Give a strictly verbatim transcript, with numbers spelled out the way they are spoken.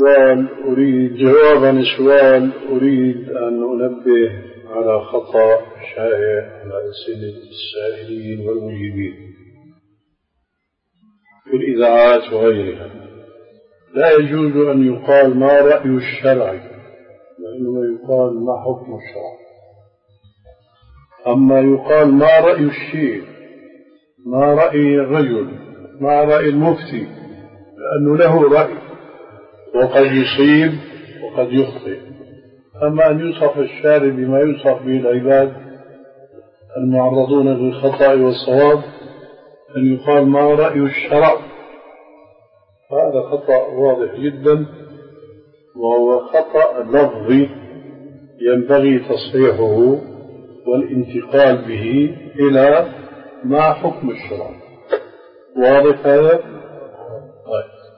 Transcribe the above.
سؤال أريد جواب عن سؤال أريد أن أنبه على خطأ شائع على ألسنة السائلين والمجيبين في الإذاعات وغيرها. لا يجوز أن يقال ما رأي الشرع، لأنه يقال ما حكم الشرع. أما يقال ما رأي الشيخ، ما رأي الرجل، ما رأي المفتي، لأنه له رأي وقد يصيب وقد يخطئ. أما أن يوصف الشارع بما يوصف به العباد المعرضون للخطأ والصواب، أن يقال ما رأي الشرع، هذا خطأ واضح جدا، وهو خطأ لفظي ينبغي تصحيحه والانتقال به إلى ما حكم الشرع. واضح هذا؟ طيب.